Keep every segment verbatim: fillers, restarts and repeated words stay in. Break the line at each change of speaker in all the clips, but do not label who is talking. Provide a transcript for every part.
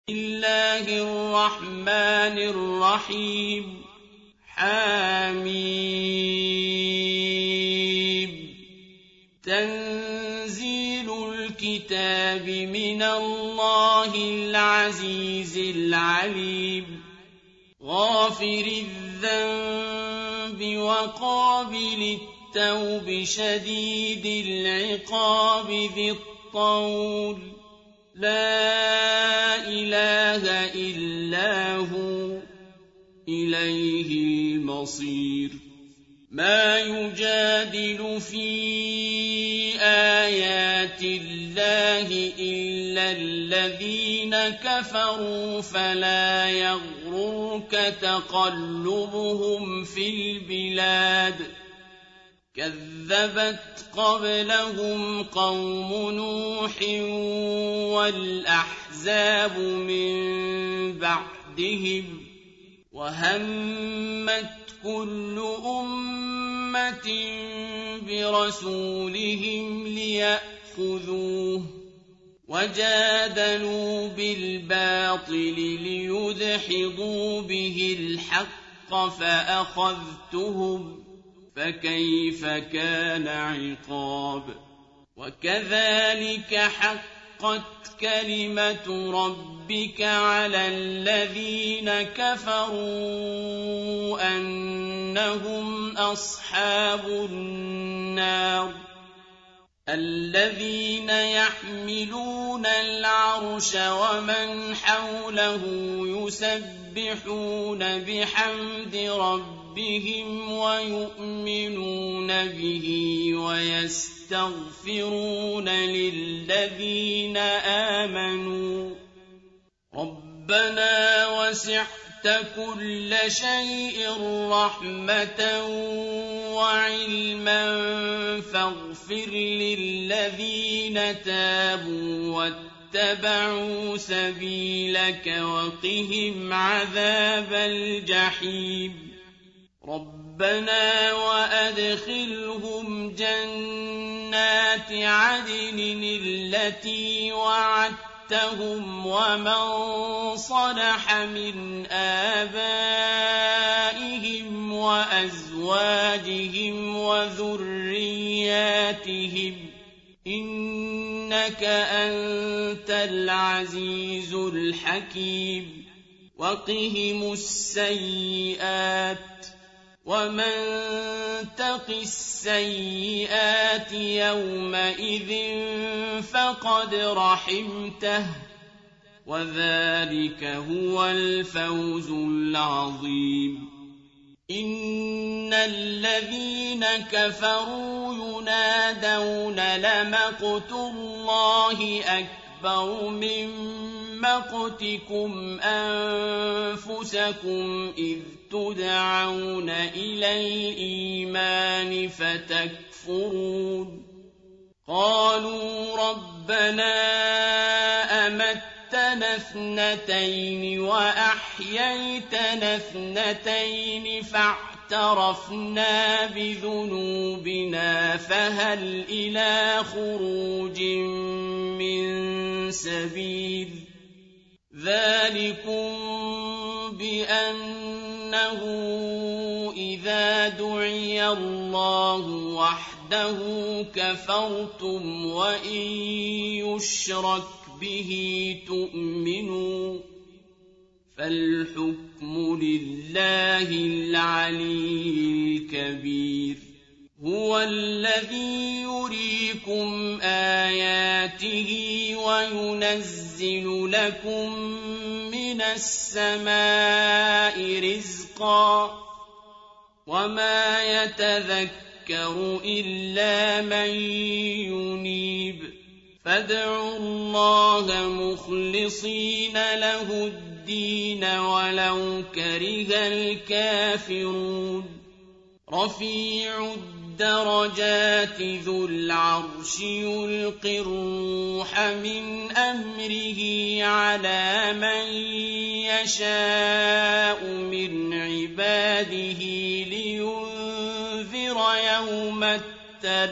بسم الله الرحمن الرحيم حميم تنزيل الكتاب من الله العزيز العليم غافر الذنب وقابل التوب شديد العقاب ذي الطول لا إله إلا هو إليه المصير ما يجادل في آيات الله إلا الذين كفروا فلا يغررك تقلبهم في البلاد كذبت قبلهم قوم نوح والأحزاب من بعدهم وهمت كل أمة برسولهم ليأخذوه وجادلوا بالباطل ليدحضوا به الحق فأخذتهم فكيف كان عقاب وكذلك حقت كلمة ربك على الذين كفروا أنهم أصحاب النار الذين يحملون العرش ومن حوله يسبحون بحمد ربهم بهم ويؤمنون به ويستغفرون للذين آمنوا ربنا وسعت كل شيء رحمة وعلما فاغفر للذين تابوا واتبعوا سبيلك وقهم عذاب الجحيم ربنا وأدخلهم جنات عدن التي وعدتهم ومن صلح من آبائهم وأزواجهم وذرياتهم إنك أنت العزيز الحكيم وقهم السيئات ومن تق السيئات يومئذ فقد رحمته وذلك هو الفوز العظيم إن الذين كفروا ينادون لمقت الله أكبر من مقتكم أنفسكم إذ تدعون إلى الإيمان فتكفرون قالوا ربنا أمتنا اثنتين وأحييتنا اثنتين فاعترفنا بذنوبنا فهل إلى خروج من سبيل ذلكم بأنه إذا دعي الله وحده كفرتم وإن يشرك به تؤمنوا فالحكم لله العلي الكبير هو الذي يريكم آياته وينزل لكم من السماء رزقا وما يتذكر إلا من ينيب فادعوا الله مخلصين له الدين ولو كره الكافرون رفيع الدرجات ذو العرش يلقي الروح من أمره على من يشاء من عباده لينذر يوم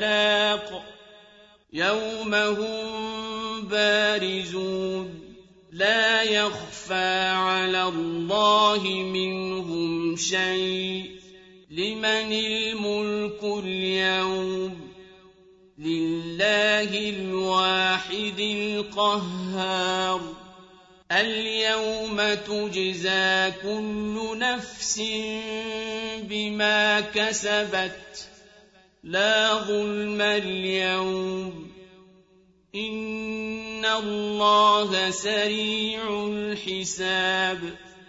التلاق يوم هم بارزون لا يخفى على الله منهم شيء لمن الملك اليوم لله الواحد القهار اليوم تجزى كل نفس بما كسبت لا ظلم اليوم إن الله سريع الحساب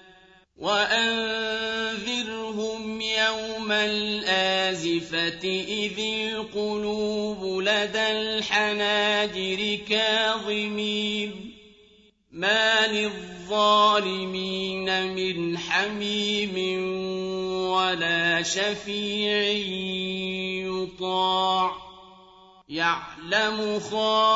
وأنذرهم يوم الآزفة إذ القلوب لدى الحناجر كاظمين ما للظالمين من حميم ولا شفيع يطاع يعلم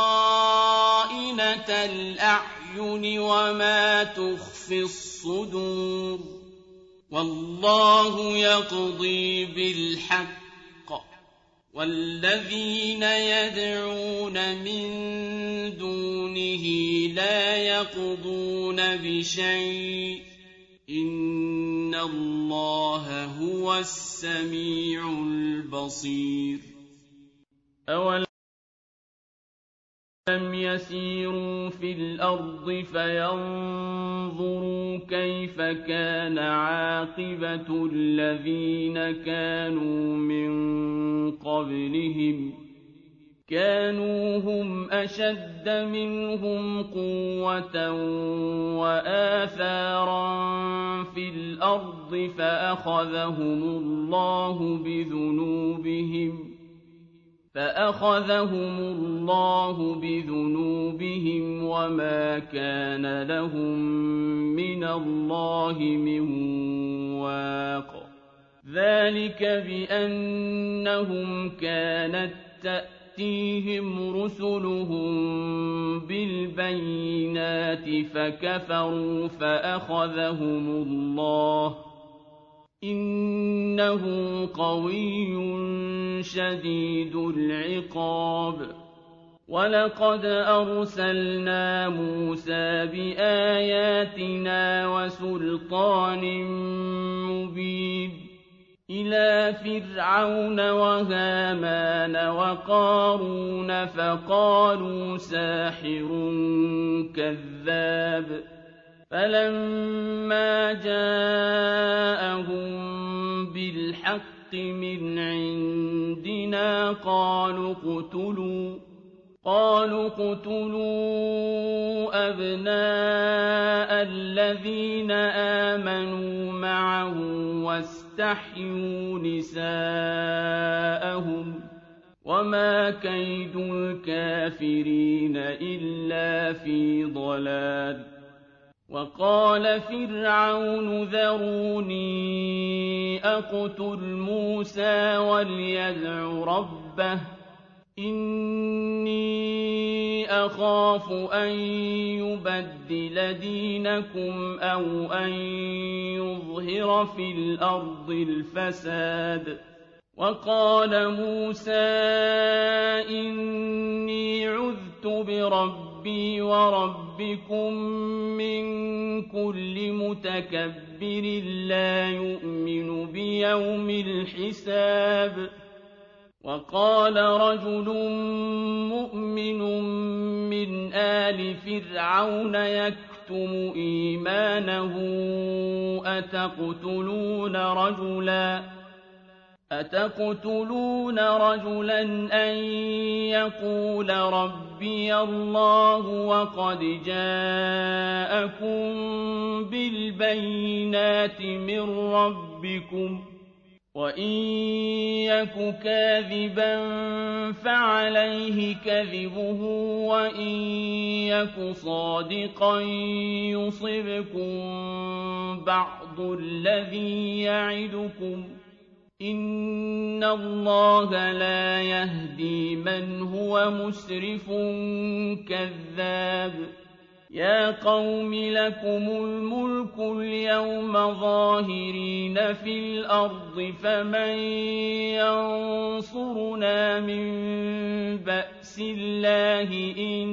خائنة الأعين وما تخفي الصدور والله يقضي بالحق والذين يدعون من دونه لا يقضون بشيء إن الله هو السميع البصير أولم يسيروا في الأرض فينظروا كيف كان عاقبة الذين كانوا من قبلهم كانوا هم أشد منهم قوة وآثارا في الأرض فأخذهم الله بذنوبهم فأخذهم الله بذنوبهم وما كان لهم من الله من واق ذلك بأنهم كانت تأتيهم رسلهم بالبينات فكفروا فأخذهم الله إنه قوي شديد العقاب ولقد أرسلنا موسى بآياتنا وسلطان مبين إلى فرعون وهامان وقارون فقالوا ساحر كذاب فلما جاءهم بالحق من عندنا قالوا اقتلوا قالوا اقتلوا أبناء الذين آمنوا معه واستحيوا نساءهم وما كيد الكافرين إلا في ضلال وقال فرعون ذروني أقتل موسى وليدع ربه إني أخاف أن يبدل دينكم أو أن يظهر في الأرض الفساد وقال موسى إني عذت بربي وربكم من كل متكبر لا يؤمن بيوم الحساب وقال رجل مؤمن من آل فرعون يكتم إيمانه أتقتلون رجلا أتقتلون رجلا أن يقول ربي الله وقد جاءكم بالبينات من ربكم وإن يك كاذبا فعليه كذبه وإن يك صادقا يصبكم بعض الذي يعدكم إن الله لا يهدي من هو مسرف كذاب يَا قَوْمِ لَكُمُ الْمُلْكُ الْيَوْمَ ظَاهِرِينَ فِي الْأَرْضِ فَمَن يَنصُرُنَا مِن بَأْسِ اللَّهِ إِن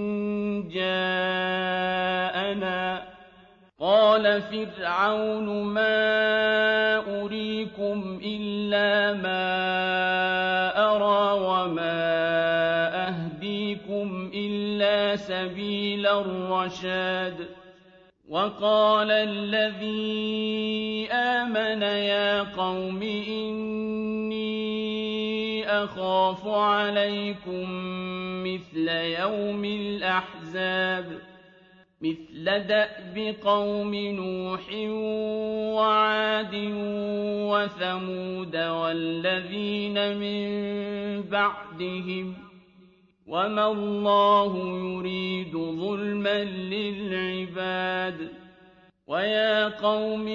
جَاءَنَا ۚ قَالَ فِرْعَوْنُ مَا أُرِيكُمْ إِلَّا مَا أَرَىٰ وَمَا أَهْدِيكُمْ إِلَّا سَبِيلَ الرَّشَادِ وَقَالَ الَّذِي آمَنَ يَا قَوْمِ إِنِّي أَخَافُ عَلَيْكُم مِّثْلَ يَوْمِ الْأَحْزَابِ مِثْلَ دَأْبِ قَوْمِ نُوحٍ وَعَادٍ وَثَمُودَ وَالَّذِينَ مِن بَعْدِهِمْ ۚ وَمَا اللَّهُ يُرِيدُ ظُلْمًا لِّلْعِبَادِ وَيَا قَوْمِ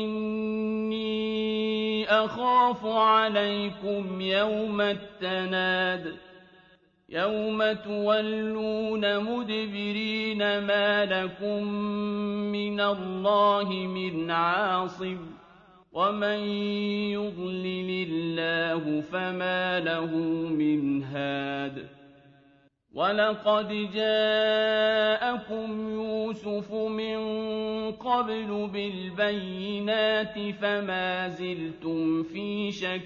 إِنِّي أَخَافُ عَلَيْكُمْ يَوْمَ التَّنَادِ يَوْمَ تُوَلُّونَ مُدْبِرِينَ مَا لَكُم مِّنَ اللَّهِ مِنْ عَاصِمٍ وَمَن يُضْلِلِ اللَّهُ فَمَا لَهُ مِنْ هَادٍ وَلَقَدْ جَاءَكُمْ يُوسُفُ مِن قَبْلُ بِالْبَيِّنَاتِ فَمَا زِلْتُمْ فِي شَكٍّ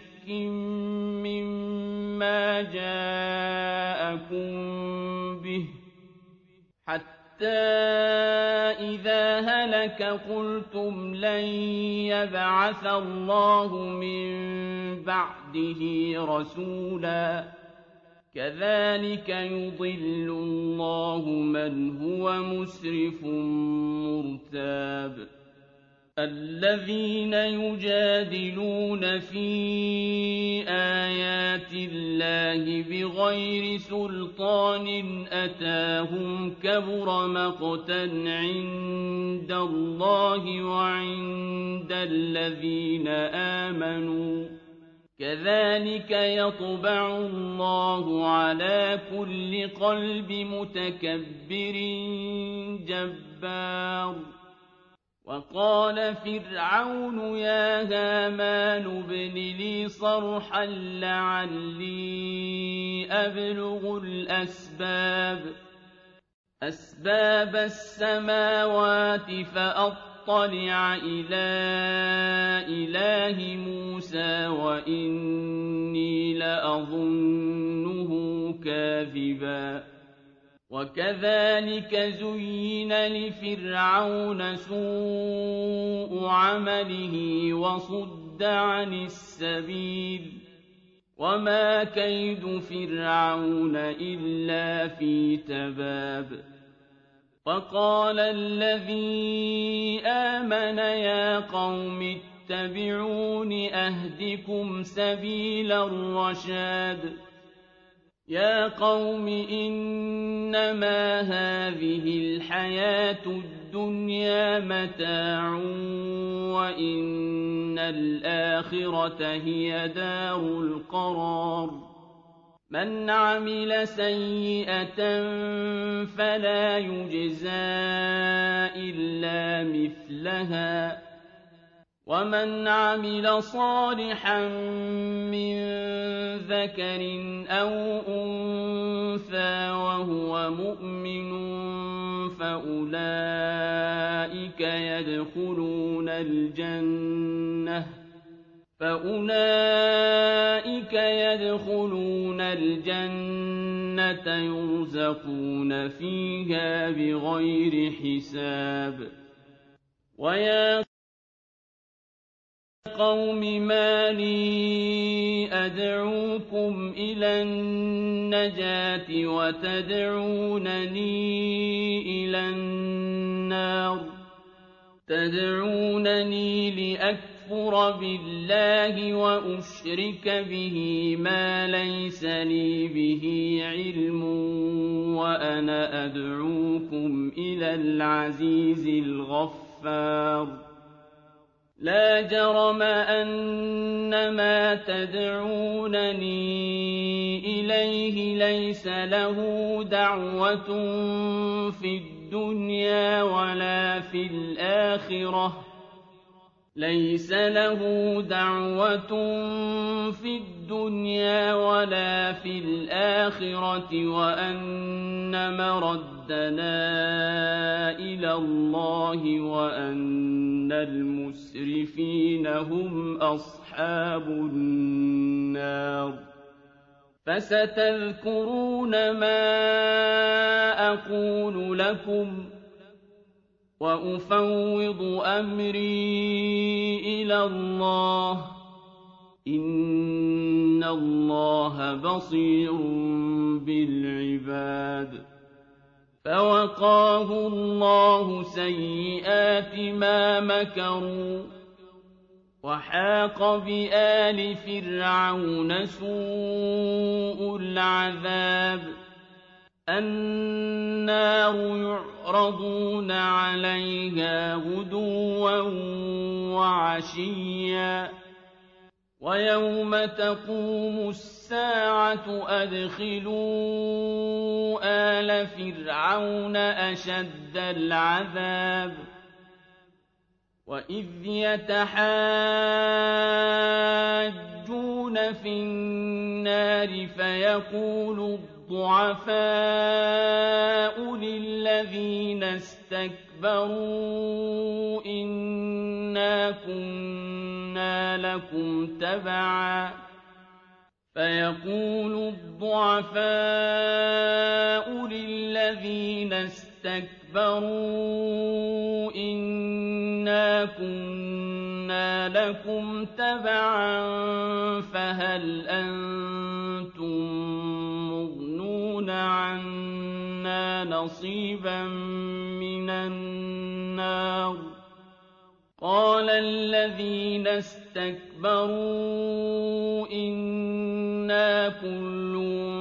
مِّمَّا جَاءَكُم بِهِ حَتَّىٰ إِذَا هَلَكَ قُلْتُمْ لَن يَبْعَثَ اللَّهُ مِن بَعْدِهِ رَسُولًا ۚ كَذَٰلِكَ يُضِلُّ اللَّهُ مَنْ هُوَ مُسْرِفٌ مُّرْتَابٌ الَّذِينَ يُجَادِلُونَ فِي آيَاتِ اللَّهِ بِغَيْرِ سُلْطَانٍ أَتَاهُمْ كَبُرَ مَقْتًا عِندَ اللَّهِ وَعِندَ الَّذِينَ آمَنُوا ۚ كَذَٰلِكَ يَطْبَعُ اللَّهُ عَلَىٰ كُلِّ قَلْبِ مُتَكَبِّرٍ جَبَّارٍ وَقَالَ فِرْعَوْنُ يَا هَامَانُ ابْنِ لِي صَرْحًا لَّعَلِّي أَبْلُغُ الْأَسْبَابَ أَسْبَابَ السَّمَاوَاتِ فَأَطَّلِعَ إِلَىٰ إِلَٰهِ مُوسَىٰ وَإِنِّي لَأَظُنُّهُ كَاذِبًا وَكَذَٰلِكَ زُيِّنَ لِفِرْعَوْنَ سُوءُ عَمَلِهِ وَصُدَّ عَنِ السَّبِيلِ ۚ وَمَا كَيْدُ فِرْعَوْنَ إِلَّا فِي تَبَابٍ وَقَالَ الَّذِي آمَنَ يَا قَوْمِ اتَّبِعُونِ أَهْدِكُمْ سَبِيلَ الرَّشَادِ يَا قَوْمِ إِنَّمَا هَٰذِهِ الْحَيَاةُ الدُّنْيَا مَتَاعٌ وَإِنَّ الْآخِرَةَ هِيَ دَارُ الْقَرَارِ مَنْ عَمِلَ سَيِّئَةً فَلَا يُجْزَىٰ إِلَّا مِثْلَهَا وَمَنْ عَمِلَ صَالِحًا مِّن ذَكَرٍ أَوْ أُنثَىٰ وَهُوَ مُؤْمِنٌ فَأُولَٰئِكَ يَدْخُلُونَ الْجَنَّةَ فَأُولَٰئِكَ يَدْخُلُونَ الْجَنَّةَ يُرْزَقُونَ فِيهَا بِغَيْرِ حِسَابٍ وَيَا قَوْمِ مَا لِي أَدْعُوكُمْ إِلَى النَّجَاةِ وَتَدْعُونَنِي إِلَى النَّارِ تَدْعُونَنِي لِأَكْفُرَ بِاللَّهِ وَأُشْرِكَ بِهِ مَا لَيْسَ لِي بِهِ عِلْمٌ وَأَنَا أَدْعُوكُمْ إِلَى الْعَزِيزِ الْغَفَّارِ لَا جَرَمَ أَنَّ مَا تَدْعُونَنِي إِلَيْهِ لَيْسَ لَهُ دَعْوَةٌ فِي الدُّنْيَا الدُّنْيَا وَلَا فِي الْآخِرَةِ لَيْسَ لَهُ دَعْوَةٌ فِي الدُّنْيَا وَلَا فِي الْآخِرَةِ وَأَنَّ مَرَدَّنَا إِلَى اللَّهِ وَأَنَّ الْمُسْرِفِينَ هُمْ أَصْحَابُ النَّارِ فَسَتَذْكُرُونَ مَا أَقُولُ لَكُمْ وَأُفَوِّضُ أَمْرِي إِلَى اللَّهِ ۚ إِنَّ اللَّهَ بَصِيرٌ بِالْعِبَادِ فَوَقَاهُ اللَّهُ سَيِّئَاتِ مَا مَكَرُوا وَحَاقَ بِآلِ فِرْعَوْنَ سُوءُ الْعَذَابِ النَّارُ يُعْرَضُونَ عَلَيْهَا غُدُوًّا وَعَشِيًّا وَيَوْمَ تَقُومُ السَّاعَةُ أَدْخِلُوا آلَ فِرْعَوْنَ أَشَدَّ الْعَذَابِ وَإِذْ يَتَحَاجُّونَ فِي النَّارِ فَيَقُولُ الضُّعَفَاءُ لِلَّذِينَ اسْتَكْبَرُوا إِنَّا كُنَّا لَكُمْ تَبَعًا فَيَقُولُ الضُّعَفَاءُ لِلَّذِينَ اسْتَكْبَرُوا إِنَّا كُنَّا لَكُمْ تَبَعًا فَهَلْ أَنتُم مُّغْنُونَ عَنَّا نَصِيبًا مِّنَ النَّارِ قَالَ الَّذِينَ اسْتَكْبَرُوا إِنَّا كُلٌّ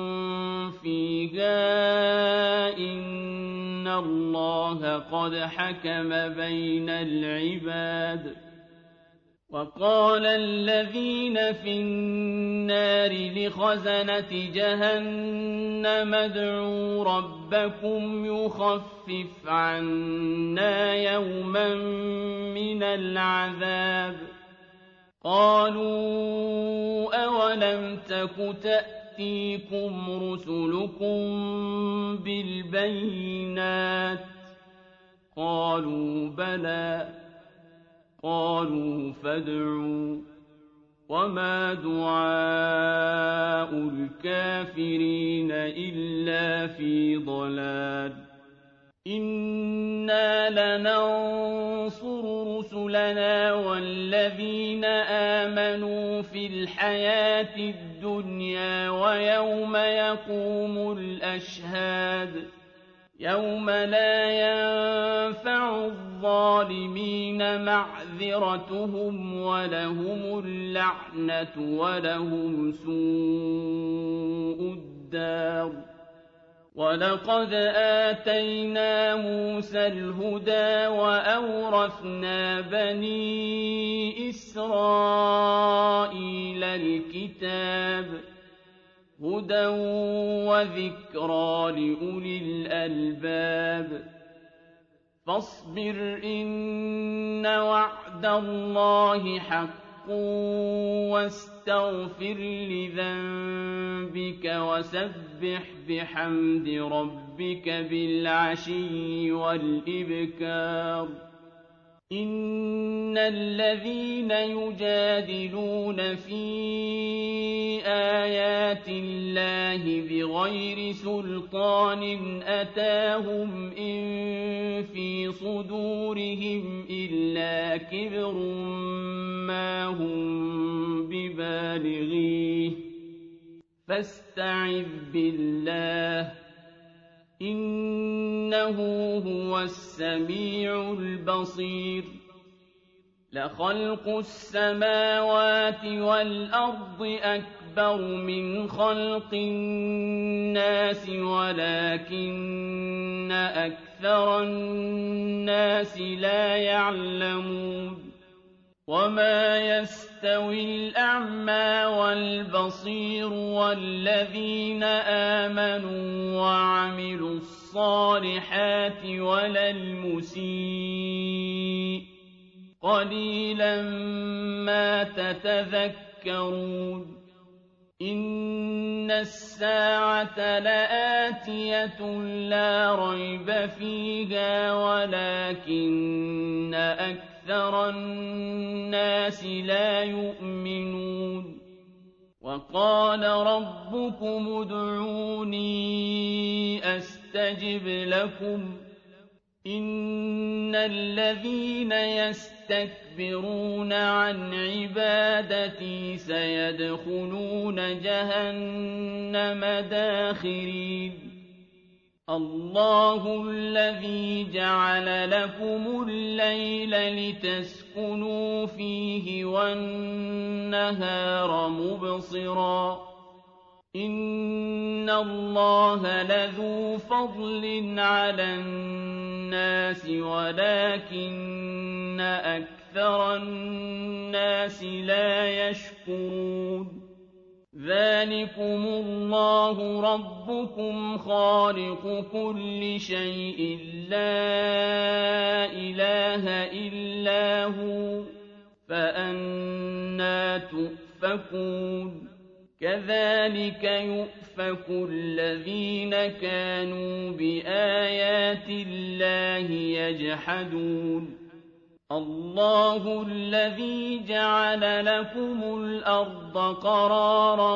فِيهَا إِنَّ اللَّهَ قَدْ حَكَمَ بَيْنَ الْعِبَادِ وَقَالَ الَّذِينَ فِي النَّارِ لِخَزَنَةِ جَهَنَّمَ ادْعُوا رَبَّكُمْ يُخَفِّفْ عَنَّا يَوْمًا مِّنَ الْعَذَابِ قَالُوا أَوَلَمْ تَكُ تَأْتِيكُمْ رُسُلُكُم بِالْبَيِّنَاتِ قَالُوا بَلَىٰ قَالُوا فَادْعُوا ۗ وَمَا دُعَاءُ الْكَافِرِينَ إِلَّا فِي ضَلَالٍ إِنَّا لَنَنصُرُ رُسُلَنَا وَالَّذِينَ آمَنُوا فِي الْحَيَاةِ الدُّنْيَا وَيَوْمَ يَقُومُ الْأَشْهَادُ يَوْمَ لَا يَنفَعُ الظَّالِمِينَ مَعْذِرَتُهُمْ وَلَهُمُ اللَّعْنَةُ وَلَهُمْ سُوءُ الدَّارِ وَلَقَدْ آتَيْنَا مُوسَى الْهُدَىٰ وَأَوْرَثْنَا بَنِي إِسْرَائِيلَ الْكِتَابَ هُدًى وَذِكْرَىٰ لِأُولِي الْأَلْبَابِ فَاصْبِرْ إِنَّ وَعْدَ اللَّهِ حَقٌّ وَاسْتَغْفِرْ لِذَنبِكَ وَسَبِّحْ بِحَمْدِ رَبِّكَ بِالْعَشِيِّ وَالْإِبْكَارِ إِنَّ الَّذِينَ يُجَادِلُونَ فِي آيَاتِ اللَّهِ بِغَيْرِ سُلْطَانٍ أَتَاهُمْ إِن فِي صُدُورِهِمْ إِلَّا كِبْرٌ مَّا هُم بِبَالِغِيهِ فَاسْتَعِذْ بِاللَّهِ ۖ إِنَّهُ هُوَ السَّمِيعُ الْبَصِيرُ لَخَلْقُ السَّمَاوَاتِ وَالْأَرْضِ أَكْبَرُ مِنْ خَلْقِ النَّاسِ وَلَٰكِنَّ أَكْثَرَ النَّاسِ لَا يَعْلَمُونَ وَمَا يَسْتَوِي الْأَعْمَىٰ وَالْبَصِيرُ وَالَّذِينَ آمَنُوا وَعَمِلُوا الصَّالِحَاتِ وَلَا الْمُسِيءُ ۚ قَلِيلًا مَّا تَتَذَكَّرُونَ إِنَّ السَّاعَةَ لَآتِيَةٌ لَّا رَيْبَ فِيهَا وَلَٰكِنَّ أَكْثَرَ النَّاسِ لَا يُؤْمِنُونَ وَقَالَ رَبُّكُمُ ادْعُونِي أَسْتَجِبْ لَكُمْ ۚ إِنَّ الَّذِينَ يَسْتَكْبِرُونَ عَنْ عِبَادَتِي سَيَدْخُلُونَ جَهَنَّمَ دَاخِرِينَ اللَّهُ الَّذِي جَعَلَ لَكُمُ اللَّيْلَ لِتَسْكُنُوا فِيهِ وَالنَّهَارَ مُبْصِرًا ۚ إِنَّ اللَّهَ لَذُو فَضْلٍ عَلَى النَّاسِ وَلَٰكِنَّ أَكْثَرَ النَّاسِ لَا يَشْكُرُونَ ذَٰلِكُمُ اللَّهُ رَبُّكُمْ خَالِقُ كُلِّ شَيْءٍ لَّا إِلَٰهَ إِلَّا هُوَ فَأَنَّىٰ تُؤْفَكُونَ كَذَٰلِكَ يُؤْفَكُ الَّذِينَ كَانُوا بِآيَاتِ اللَّهِ يَجْحَدُونَ اللَّهُ الَّذِي جَعَلَ لَكُمُ الْأَرْضَ قَرَارًا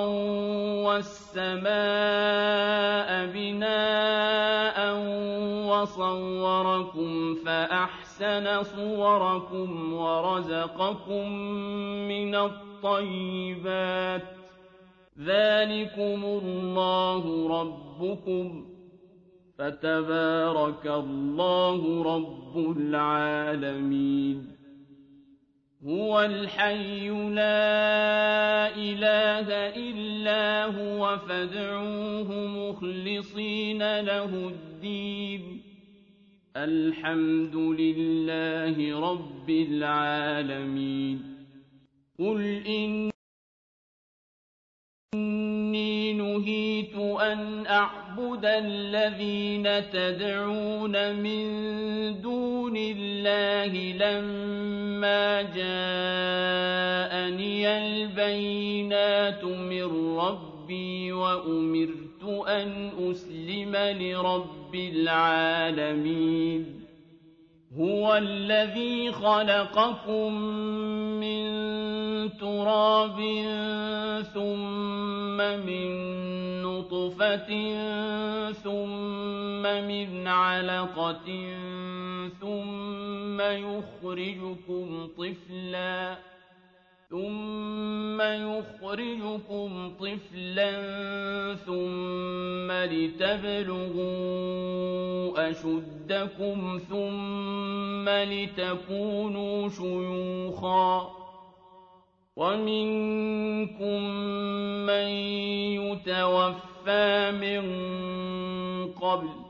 وَالسَّمَاءَ بِنَاءً وَصَوَّرَكُمْ فَأَحْسَنَ صُوَرَكُمْ وَرَزَقَكُم مِّنَ الطَّيِّبَاتِ ۚ ذَٰلِكُمُ اللَّهُ رَبُّكُمْ ۖ فَتَبَارَكَ اللَّهُ رَبُّ الْعَالَمِينَ هُوَ الْحَيُّ لَا إِلَٰهَ إِلَّا هُوَ فَادْعُوهُ مُخْلِصِينَ لَهُ الدِّينَ الْحَمْدُ لِلَّهِ رَبِّ الْعَالَمِينَ قُلْ إِنِّي نُهِيتُ أَنْ أَعْبُدَ الَّذِينَ تَدْعُونَ مِن دُونِ اللَّهِ لَمَّا جَاءَنِيَ الْبَيِّنَاتُ مِن رَّبِّي وَأُمِرْتُ أَنْ أُسْلِمَ لِرَبِّ الْعَالَمِينَ هُوَ الَّذِي خَلَقَكُم مِّن تُرَابٍ ثُمَّ مِن نُّطْفَةٍ ثُمَّ مِنْ عَلَقَةٍ ثُمَّ يُخْرِجُكُمْ طِفْلًا ثُمَّ يُخْرِجُكُمْ طِفْلًا ثُمَّ لِتَبْلُغُوا أَشُدَّكُمْ ثُمَّ لِتَكُونُوا شُيُوخًا ۚ وَمِنكُم مَّن يُتَوَفَّىٰ مِن قَبْلُ ۖ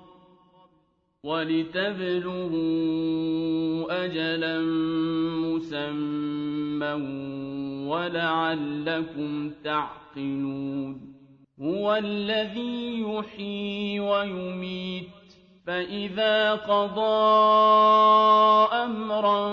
وَلِتَبْلُغُوا أَجَلًا مُّسَمًّى وَلَعَلَّكُمْ تَعْقِلُونَ هُوَ الَّذِي يُحْيِي وَيُمِيتُ ۖ فَإِذَا قَضَىٰ أَمْرًا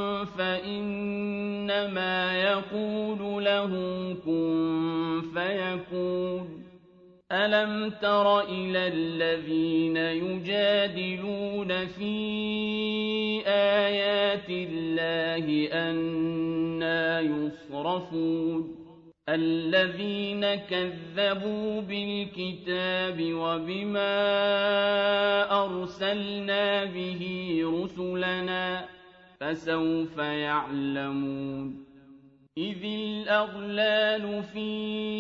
فَإِنَّمَا يَقُولُ لَهُ كُن فَيَكُونُ أَلَمْ تَرَ إِلَى الَّذِينَ يُجَادِلُونَ فِي آيَاتِ اللَّهِ أَنَّىٰ يُصْرَفُونَ الَّذِينَ كَذَّبُوا بِالْكِتَابِ وَبِمَا أَرْسَلْنَا بِهِ رُسُلَنَا ۖ فَسَوْفَ يَعْلَمُونَ إِذِ الْأَغْلَالُ فِي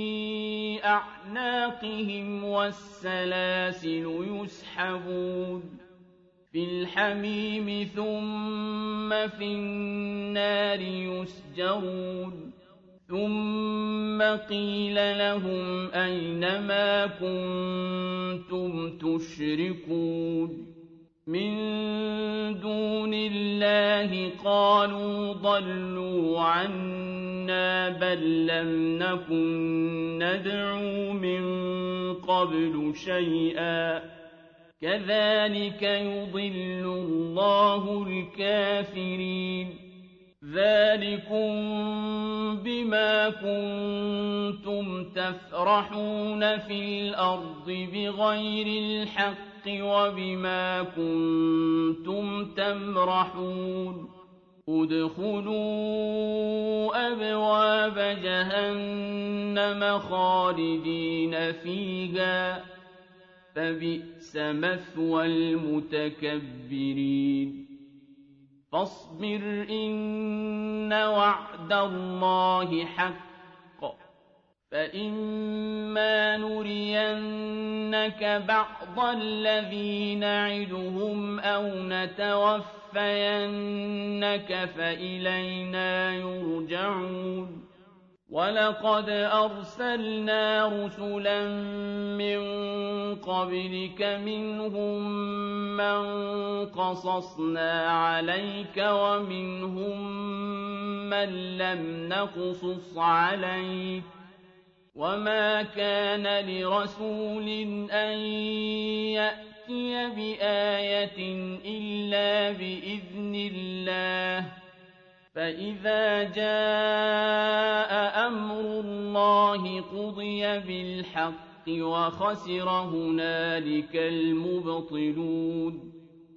أَعْنَاقِهِمْ وَالسَّلَاسِلُ يُسْحَبُونَ فِي الْحَمِيمِ ثُمَّ فِي النَّارِ يُسْجَرُونَ ثُمَّ قِيلَ لَهُمْ أَيْنَ مَا كُنتُمْ تُشْرِكُونَ مِن دُونِ اللَّهِ قَالُوا ضَلُّوا عَنَّا بَل لَّمْ نَكُن نَّدْعُو مِن قَبْلُ شَيْئًا ۚ كَذَٰلِكَ يُضِلُّ اللَّهُ الْكَافِرِينَ ذَٰلِكُم بِمَا كُنتُمْ تَفْرَحُونَ فِي الْأَرْضِ بِغَيْرِ الْحَقِّ وَبِمَا كُنتُمْ تَمْرَحُونَ ادْخُلُوا أَبْوَابَ جَهَنَّمَ خَالِدِينَ فِيهَا ۖ فَبِئْسَ مَثْوَى الْمُتَكَبِّرِينَ فاصبر إن وعد الله حق فإما نرينك بعض الذي نعدهم أو نتوفينك فإلينا يرجعون وَلَقَدْ أَرْسَلْنَا رُسُلًا مِّن قَبْلِكَ مِنْهُم مَّن قَصَصْنَا عَلَيْكَ وَمِنْهُم مَّن لَّمْ نَقْصُصْ عَلَيْكَ ۗ وَمَا كَانَ لِرَسُولٍ أَن يَأْتِيَ بِآيَةٍ إِلَّا بِإِذْنِ اللَّهِ ۚ فَإِذَا جَاءَ أَمْرُ اللَّهِ قُضِيَ بِالْحَقِّ وَخَسِرَ هُنَالِكَ الْمُبْطِلُونَ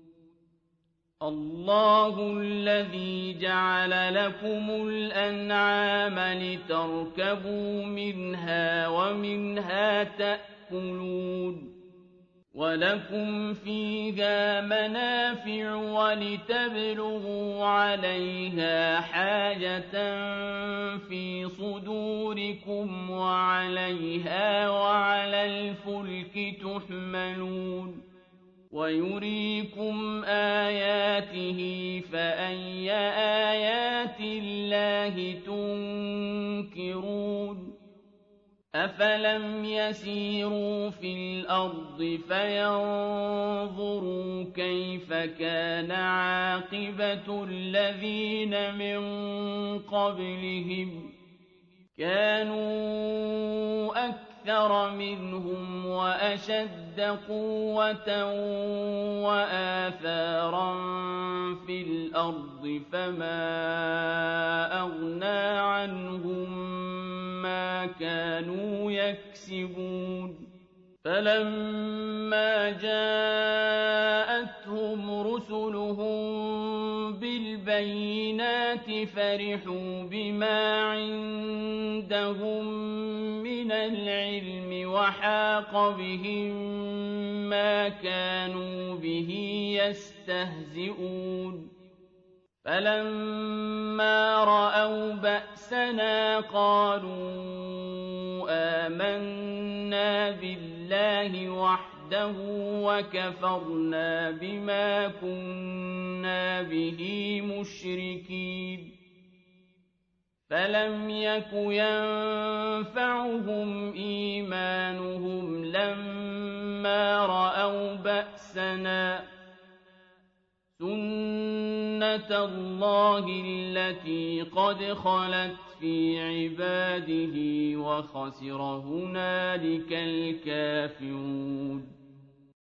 اللَّهُ الَّذِي جَعَلَ لَكُمُ الْأَنْعَامَ لِتَرْكَبُوا مِنْهَا وَمِنْهَا تَأْكُلُونَ وَلَكُمْ فِيهَا مَنَافِعُ وَلِتَبْلُغُوا عَلَيْهَا حَاجَةً فِي صُدُورِكُمْ وَعَلَيْهَا وَعَلَى الْفُلْكِ تُحْمَلُونَ وَيُرِيكُمْ آيَاتِهِ فَأَيَّ آيَاتِ اللَّهِ تُنكِرُونَ أَفَلَمْ يَسِيرُوا فِي الْأَرْضِ فَيَنظُرُوا كَيْفَ كَانَ عَاقِبَةُ الَّذِينَ مِن قَبْلِهِمْ ۚ كَانُوا أَكْثَرَ مِنْهُمْ وَأَشَدَّ قُوَّةً وَآثَارًا فِي الْأَرْضِ فَمَا أَغْنَىٰ عَنْهُم مَّا كَانُوا يَكْسِبُونَ فَلَمَّا جَاءَتْهُمْ رُسُلُهُم بِالْبَيِّنَاتِ فَرِحُوا بِمَا عِندَهُم مِّنَ الْعِلْمِ وَحَاقَ بِهِم مَّا كَانُوا بِهِ يَسْتَهْزِئُونَ فَلَمَّا رَأَوْا بَأْسَنَا قَالُوا آمَنَّا بِاللَّهِ وَحْدَهُ وَكَفَرْنَا بِمَا كُنَّا بِهِ مُشْرِكِينَ فَلَمْ يَكُ يَنفَعُهُمْ إِيمَانُهُمْ لَمَّا رَأَوْا بَأْسَنَا ۖ سُنَّتَ اللَّهِ الَّتِي قَدْ خَلَتْ فِي عِبَادِهِ ۖ وَخَسِرَ هُنَالِكَ الْكَافِرُونَ